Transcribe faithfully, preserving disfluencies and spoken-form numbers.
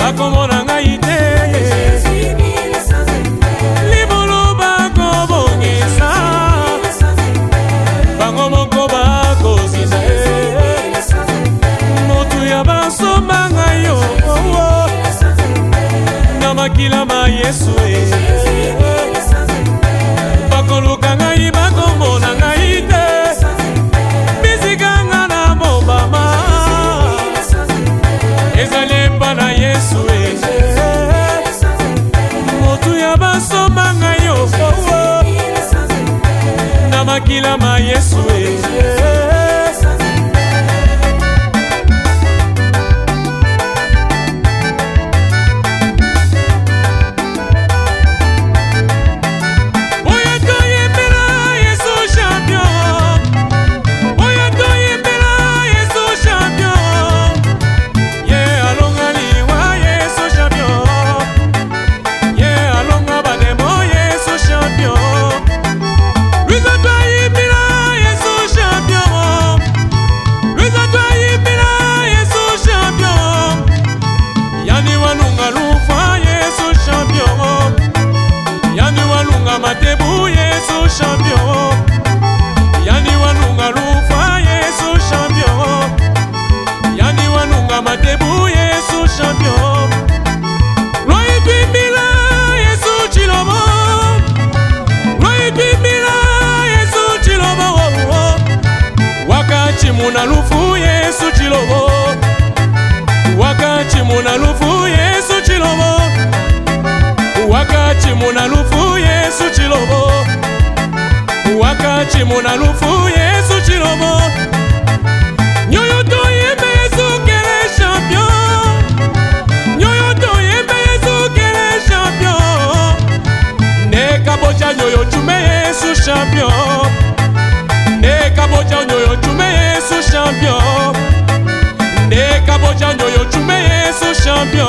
bakomona ngai te libulu bakobongisa bango moko bakozisa motu ya basomba ngai yo na makila ma Yesu bakoluka ngai bakomona ngai te bizikanga na mobama ezali mpa na Yesu motu ya basomba ngai yo na makila ma Yesu Matebu Yesu champion yani wanunga lufa Yesu champion yani wanunga matebu Yesu champion Roy Twimila Yesu chilomo Roy Twimila Yesu chilomo wakati muna lufu Yesu chilomo wakati muna lufu Yesu chilomo wakati muna lufu Yesu chilobo wakati muna lufu Yesu chilobo nyoyo to yembe Yesu kele champion nyoyo to yembe Yesu kele champion neka bocha nyoyo chume Yesu champion neka bocha nyoyo chume Yesu champion neka bocha nyoyo chume Yesu champion